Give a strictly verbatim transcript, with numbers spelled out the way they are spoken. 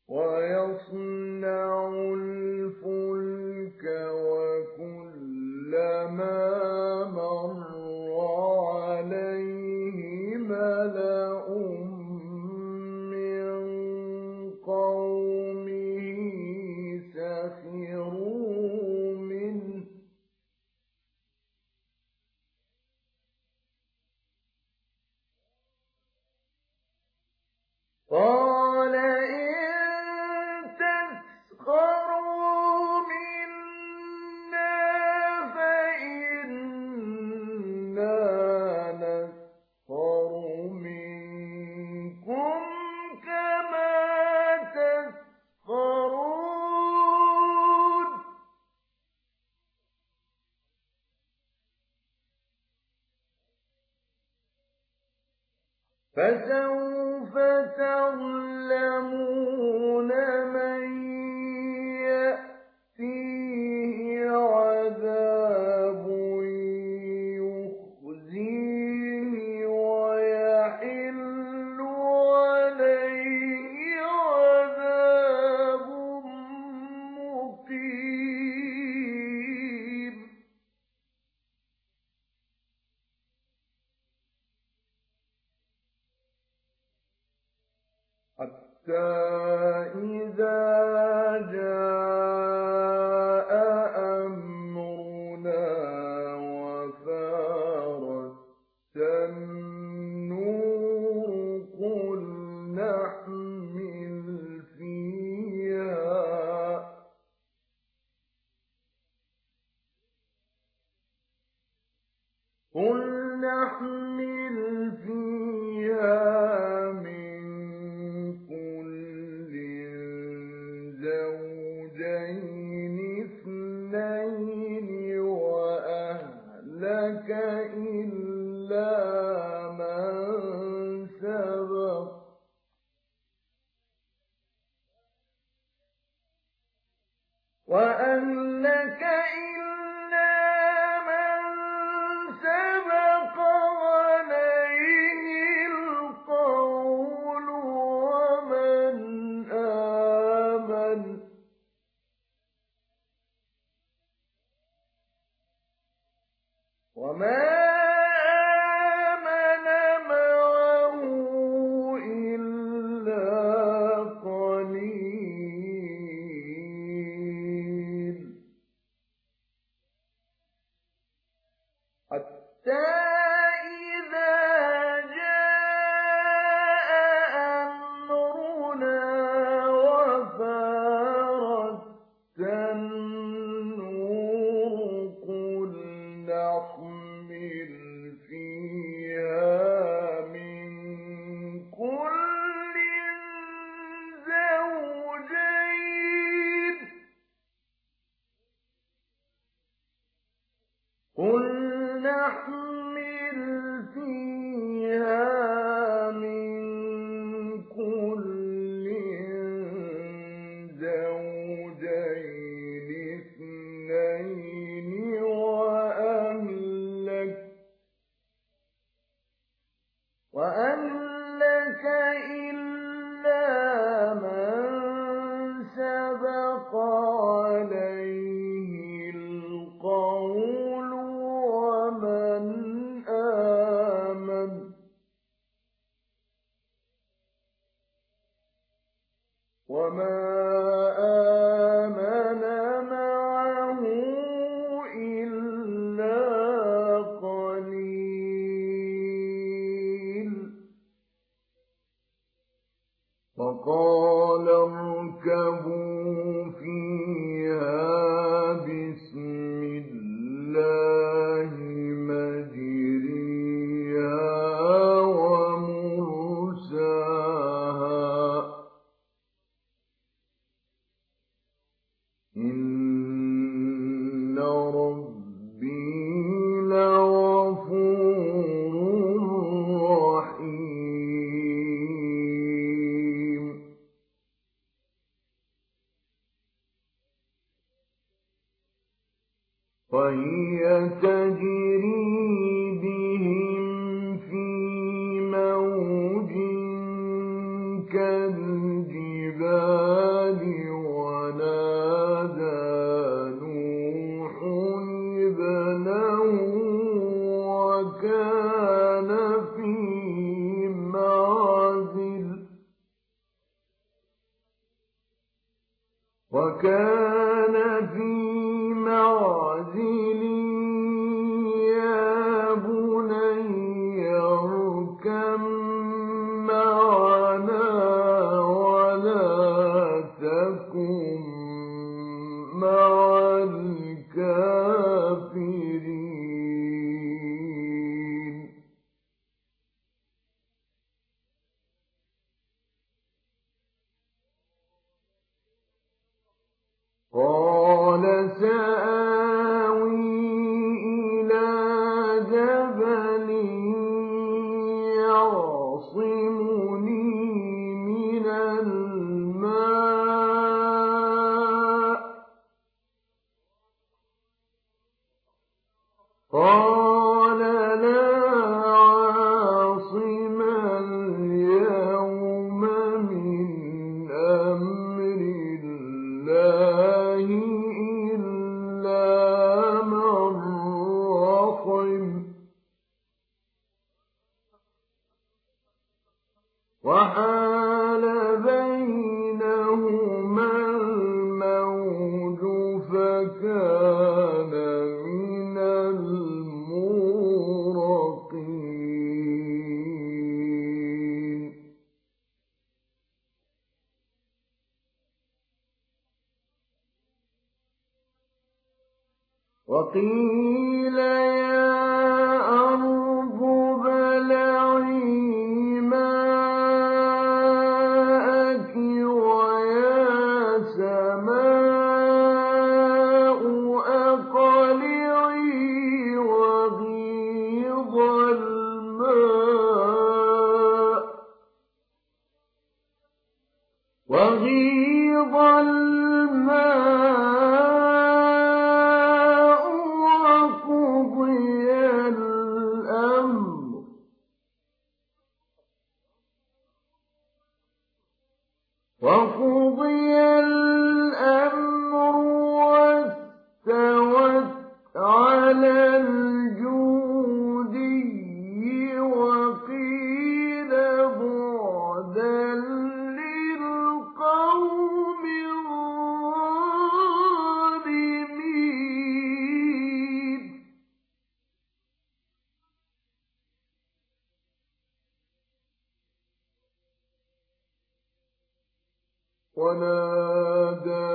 ويصنع الفلك وكلما مر عليه ملأ من قومه سخروا منه قال إن تسخروا منا فإنا نسخر منكم كما تسخرون فسوف تعلمون من يأتيه عذاب يخزيه ويحل عليه عذاب مقيم حتى إذا جاء أمرنا وفارت النور قل نحمل فيها قل نحمل فيها من زوجين اثنين وأهلك إلا من سبق وأهلك إلا من سبق عليه القول ومن آمن وما آمن معه إلا قليل حتى إذا جاء أمرنا وفارت النور قل نحمل فيها من كل زوجين قل نحمل فيها من كل زوجين اثنين وأهلك وأهلك إلا من سبق عليه القول ومن آمن وما آمن معه إلا قليل وقال اركبوا فيها بسم الله مجريها ومرساها إن ربي لغفور رحيم وهي تجري بهم في موج كالجبال وكان في معزل يا بني اركب معنا ولا تكن مع الكافرين قال سآوي إلى جبل يعصمني من الماء قال لا عاصم اليوم من أمر الله إلا من رحم وحال بينهما الموج فكان من المغرقين وقيل يا أرض ابلعي ماءك ويا سماء أقلعي وغيض الماء وغيض الماء وقضي الأمر وقضي الأمر واستوت على الجودي وقيل بعدا للقوم الظالمين ونادى